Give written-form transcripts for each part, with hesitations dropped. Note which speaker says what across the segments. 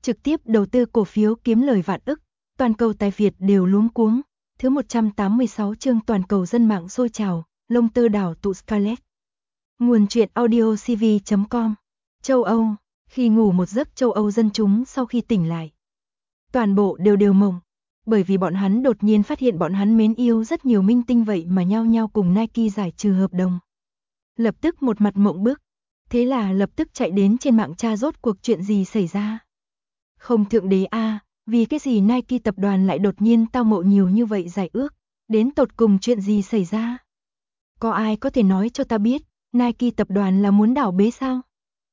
Speaker 1: trực tiếp đầu tư cổ phiếu kiếm lời vạn ức, toàn cầu tài Việt đều luống cuống. Thứ 186 chương toàn cầu dân mạng sôi trào, lông tơ đảo tụ Scarlett. Nguồn truyện audio cv.com. Châu Âu, khi ngủ một giấc châu Âu dân chúng sau khi tỉnh lại. Toàn bộ đều mộng, bởi vì bọn hắn đột nhiên phát hiện bọn hắn mến yêu rất nhiều minh tinh vậy mà nhao nhao cùng Nike giải trừ hợp đồng. Lập tức một mặt mộng bức, thế là lập tức chạy đến trên mạng tra rốt cuộc chuyện gì xảy ra. Không thượng đế a, vì cái gì Nike tập đoàn lại đột nhiên tao ngộ nhiều như vậy giải ước, đến tột cùng chuyện gì xảy ra? Có ai có thể nói cho ta biết, Nike tập đoàn là muốn đảo bế sao?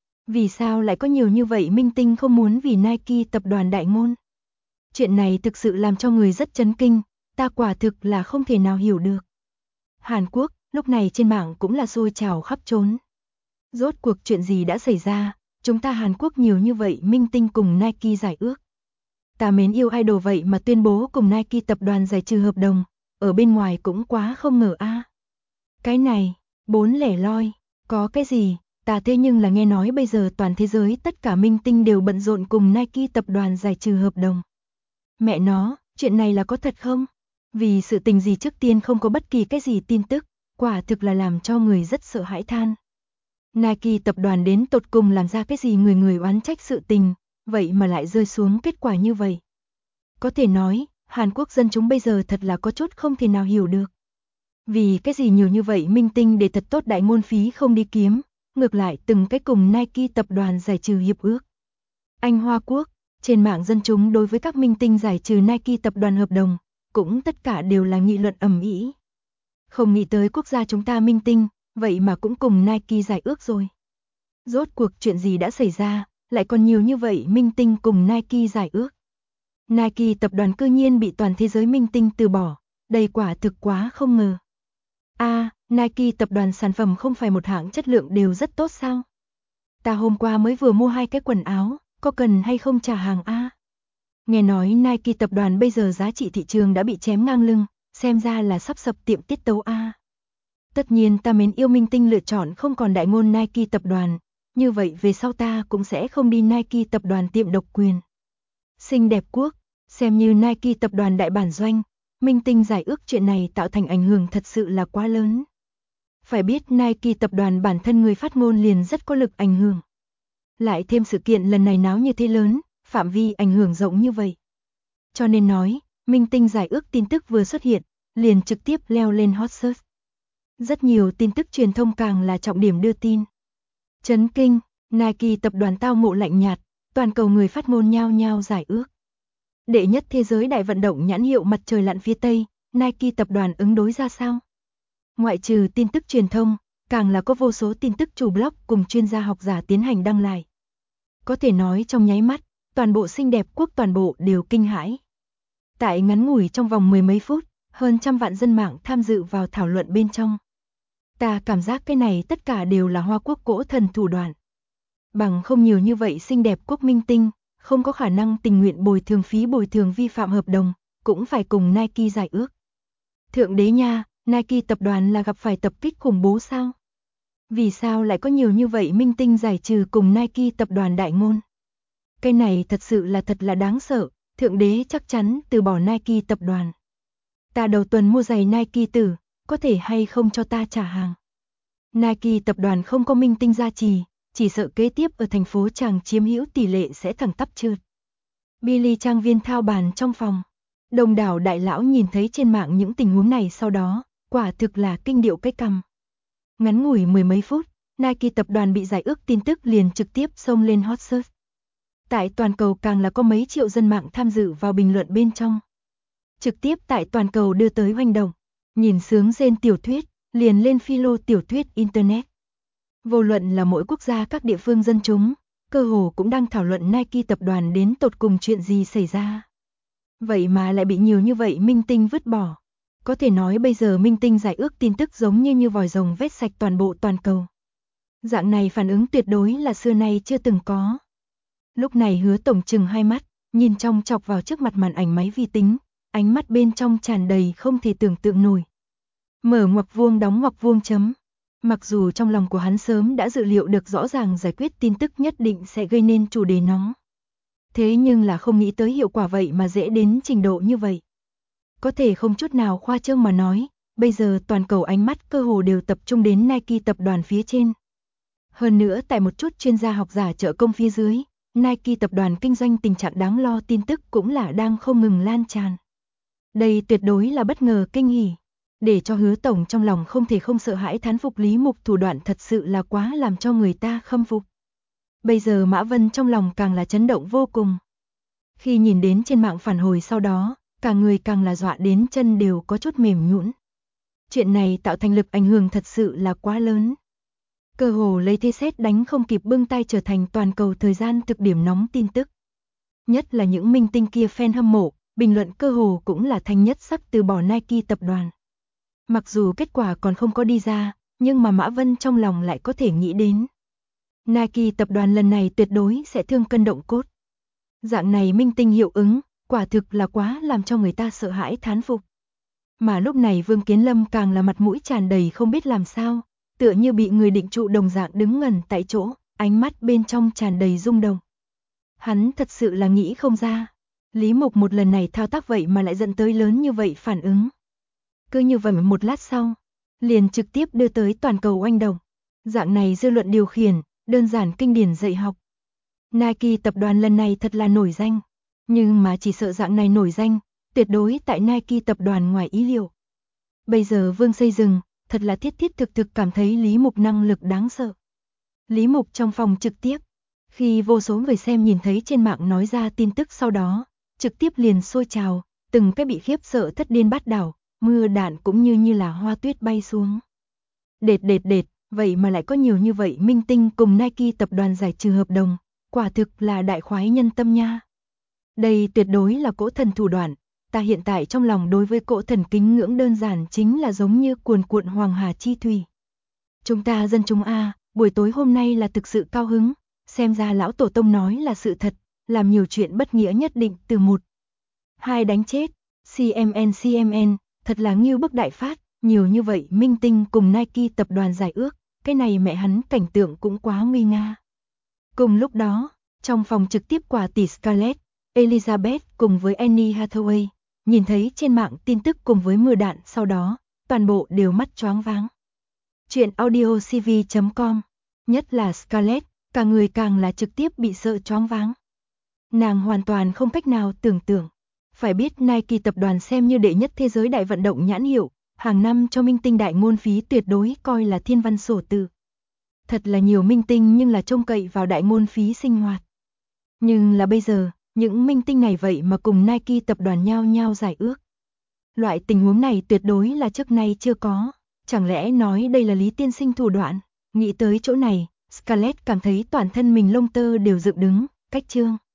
Speaker 1: Vì sao lại có nhiều như vậy minh tinh không muốn vì Nike tập đoàn đại ngôn? Chuyện này thực sự làm cho người rất chấn kinh, ta quả thực là không thể nào hiểu được. Hàn Quốc, lúc này trên mạng cũng là sôi trào khắp trốn. Rốt cuộc chuyện gì đã xảy ra, chúng ta Hàn Quốc nhiều như vậy minh tinh cùng Nike giải ước. Ta mến yêu idol vậy mà tuyên bố cùng Nike tập đoàn giải trừ hợp đồng, ở bên ngoài cũng quá không ngờ a. Cái này, 401, có cái gì, ta thế nhưng là nghe nói bây giờ toàn thế giới tất cả minh tinh đều bận rộn cùng Nike tập đoàn giải trừ hợp đồng. Mẹ nó, chuyện này là có thật không? Vì sự tình gì trước tiên không có bất kỳ cái gì tin tức, quả thực là làm cho người rất sợ hãi than. Nike tập đoàn đến tột cùng làm ra cái gì người người oán trách sự tình, vậy mà lại rơi xuống kết quả như vậy. Có thể nói, Hàn Quốc dân chúng bây giờ thật là có chút không thể nào hiểu được. Vì cái gì nhiều như vậy minh tinh để thật tốt đại ngôn phí không đi kiếm, ngược lại từng cái cùng Nike tập đoàn giải trừ hiệp ước. Anh Hoa Quốc, trên mạng dân chúng đối với các minh tinh giải trừ Nike tập đoàn hợp đồng, cũng tất cả đều là nghị luận ầm ĩ. Không nghĩ tới quốc gia chúng ta minh tinh, vậy mà cũng cùng Nike giải ước rồi. Rốt cuộc chuyện gì đã xảy ra, lại còn nhiều như vậy minh tinh cùng Nike giải ước. Nike tập đoàn cư nhiên bị toàn thế giới minh tinh từ bỏ, đây quả thực quá không ngờ. Nike tập đoàn sản phẩm không phải một hãng chất lượng đều rất tốt sao? Ta hôm qua mới vừa mua 2 cái quần áo, có cần hay không trả hàng a? Nghe nói Nike tập đoàn bây giờ giá trị thị trường đã bị chém ngang lưng, xem ra là sắp sập tiệm tiết tấu a. Tất nhiên ta mến yêu minh tinh lựa chọn không còn đại ngôn Nike tập đoàn, như vậy về sau ta cũng sẽ không đi Nike tập đoàn tiệm độc quyền. Xinh đẹp quốc, xem như Nike tập đoàn đại bản doanh, minh tinh giải ước chuyện này tạo thành ảnh hưởng thật sự là quá lớn. Phải biết Nike tập đoàn bản thân người phát ngôn liền rất có lực ảnh hưởng. Lại thêm sự kiện lần này náo như thế lớn, phạm vi ảnh hưởng rộng như vậy. Cho nên nói, minh tinh giải ước tin tức vừa xuất hiện, liền trực tiếp leo lên hot search. Rất nhiều tin tức truyền thông càng là trọng điểm đưa tin. Chấn kinh, Nike tập đoàn tao ngộ lạnh nhạt, toàn cầu người phát ngôn nhao nhao giải ước. Đệ nhất thế giới đại vận động nhãn hiệu mặt trời lặn phía Tây, Nike tập đoàn ứng đối ra sao? Ngoại trừ tin tức truyền thông, càng là có vô số tin tức chủ blog cùng chuyên gia học giả tiến hành đăng lại. Có thể nói trong nháy mắt, toàn bộ xinh đẹp quốc toàn bộ đều kinh hãi. Tại ngắn ngủi trong vòng 10 mấy phút, hơn 100 vạn dân mạng tham dự vào thảo luận bên trong. Ta cảm giác cái này tất cả đều là Hoa Quốc cỗ thần thủ đoạn. Bằng không nhiều như vậy xinh đẹp quốc minh tinh, không có khả năng tình nguyện bồi thường phí bồi thường vi phạm hợp đồng, cũng phải cùng Nike giải ước. Thượng đế nha, Nike tập đoàn là gặp phải tập kích khủng bố sao? Vì sao lại có nhiều như vậy minh tinh giải trừ cùng Nike tập đoàn đại ngôn? Cái này thật sự là đáng sợ, thượng đế chắc chắn từ bỏ Nike tập đoàn. Ta đầu tuần mua giày Nike tử, có thể hay không cho ta trả hàng? Nike tập đoàn không có minh tinh gia trì, chỉ sợ kế tiếp ở thành phố Tràng chiếm hữu tỷ lệ sẽ thẳng tắp trượt. Billy trang viên thao bàn trong phòng. Đông đảo đại lão nhìn thấy trên mạng những tình huống này sau đó, quả thực là kinh điệu cái cằm. Ngắn ngủi 10 mấy phút, Nike tập đoàn bị giải ước tin tức liền trực tiếp xông lên hot search. Tại toàn cầu càng là có mấy triệu dân mạng tham dự vào bình luận bên trong. Trực tiếp tại toàn cầu đưa tới hoành động, nhìn sướng rên tiểu thuyết, liền lên philo tiểu thuyết internet. Vô luận là mỗi quốc gia các địa phương dân chúng, cơ hồ cũng đang thảo luận Nike tập đoàn đến tột cùng chuyện gì xảy ra. Vậy mà lại bị nhiều như vậy minh tinh vứt bỏ. Có thể nói bây giờ minh tinh giải ước tin tức giống như vòi rồng vét sạch toàn bộ toàn cầu. Dạng này phản ứng tuyệt đối là xưa nay chưa từng có. Lúc này Hứa tổng trừng hai mắt, nhìn trong chọc vào trước mặt màn ảnh máy vi tính, ánh mắt bên trong tràn đầy không thể tưởng tượng nổi. Mở ngoặc vuông đóng ngoặc vuông chấm. Mặc dù trong lòng của hắn sớm đã dự liệu được rõ ràng giải quyết tin tức nhất định sẽ gây nên chủ đề nóng. Thế nhưng là không nghĩ tới hiệu quả vậy mà dễ đến trình độ như vậy. Có thể không chút nào khoa trương mà nói, bây giờ toàn cầu ánh mắt cơ hồ đều tập trung đến Nike tập đoàn phía trên. Hơn nữa tại một chút chuyên gia học giả trợ công phía dưới, Nike tập đoàn kinh doanh tình trạng đáng lo tin tức cũng là đang không ngừng lan tràn. Đây tuyệt đối là bất ngờ kinh hỉ, để cho Hứa tổng trong lòng không thể không sợ hãi thán phục Lý Mục thủ đoạn thật sự là quá làm cho người ta khâm phục. Bây giờ Mã Vân trong lòng càng là chấn động vô cùng. Khi nhìn đến trên mạng phản hồi sau đó, cả người càng là dọa đến chân đều có chút mềm nhũn. Chuyện này tạo thành lực ảnh hưởng thật sự là quá lớn. Cơ hồ lấy thế sét đánh không kịp bưng tay trở thành toàn cầu thời gian thực điểm nóng tin tức. Nhất là những minh tinh kia fan hâm mộ, bình luận cơ hồ cũng là thanh nhất sắc từ bỏ Nike tập đoàn. Mặc dù kết quả còn không có đi ra, nhưng mà Mã Vân trong lòng lại có thể nghĩ đến. Nike tập đoàn lần này tuyệt đối sẽ thương cân động cốt. Dạng này minh tinh hiệu ứng, quả thực là quá làm cho người ta sợ hãi thán phục. Mà lúc này Vương Kiến Lâm càng là mặt mũi tràn đầy không biết làm sao, tựa như bị người định trụ đồng dạng đứng ngẩn tại chỗ, ánh mắt bên trong tràn đầy rung động. Hắn thật sự là nghĩ không ra, Lý Mục một lần này thao tác vậy mà lại dẫn tới lớn như vậy phản ứng. Cứ như vậy một lát sau, liền trực tiếp đưa tới toàn cầu oanh động. Dạng này dư luận điều khiển, đơn giản kinh điển dạy học. Nike tập đoàn lần này thật là nổi danh, nhưng mà chỉ sợ dạng này nổi danh, tuyệt đối tại Nike tập đoàn ngoài ý liệu. Bây giờ Vương Xây Rừng, thật là thiết thiết thực thực cảm thấy Lý Mục năng lực đáng sợ. Lý Mục trong phòng trực tiếp, khi vô số người xem nhìn thấy trên mạng nói ra tin tức sau đó, trực tiếp liền sôi trào, từng cái bị khiếp sợ thất điên bát đảo, mưa đạn cũng như là hoa tuyết bay xuống. Đệt, vậy mà lại có nhiều như vậy minh tinh cùng Nike tập đoàn giải trừ hợp đồng, quả thực là đại khoái nhân tâm nha. Đây tuyệt đối là cỗ thần thủ đoạn, ta hiện tại trong lòng đối với cỗ thần kính ngưỡng đơn giản chính là giống như cuồn cuộn hoàng hà chi thủy. Chúng ta dân chúng A, buổi tối hôm nay là thực sự cao hứng, xem ra lão tổ tông nói là sự thật, làm nhiều chuyện bất nghĩa nhất định từ 1, 2 đánh chết, CMN, thật là ngưu bức đại phát, nhiều như vậy minh tinh cùng Nike tập đoàn giải ước, cái này mẹ hắn cảnh tượng cũng quá nguy nga. Cùng lúc đó, trong phòng trực tiếp quả tỷ Scarlett, Elizabeth cùng với Annie Hathaway, nhìn thấy trên mạng tin tức cùng với mưa đạn sau đó, toàn bộ đều mắt choáng váng. Chuyện audiocv.com, nhất là Scarlett, cả người càng là trực tiếp bị sợ choáng váng. Nàng hoàn toàn không cách nào tưởng tượng. Phải biết Nike tập đoàn xem như đệ nhất thế giới đại vận động nhãn hiệu, hàng năm cho minh tinh đại ngôn phí tuyệt đối coi là thiên văn sổ tự. Thật là nhiều minh tinh nhưng là trông cậy vào đại ngôn phí sinh hoạt. Nhưng là bây giờ, những minh tinh này vậy mà cùng Nike tập đoàn nhau nhau giải ước. Loại tình huống này tuyệt đối là trước nay chưa có. Chẳng lẽ nói đây là Lý tiên sinh thủ đoạn? Nghĩ tới chỗ này, Scarlett cảm thấy toàn thân mình lông tơ đều dựng đứng, cách chương.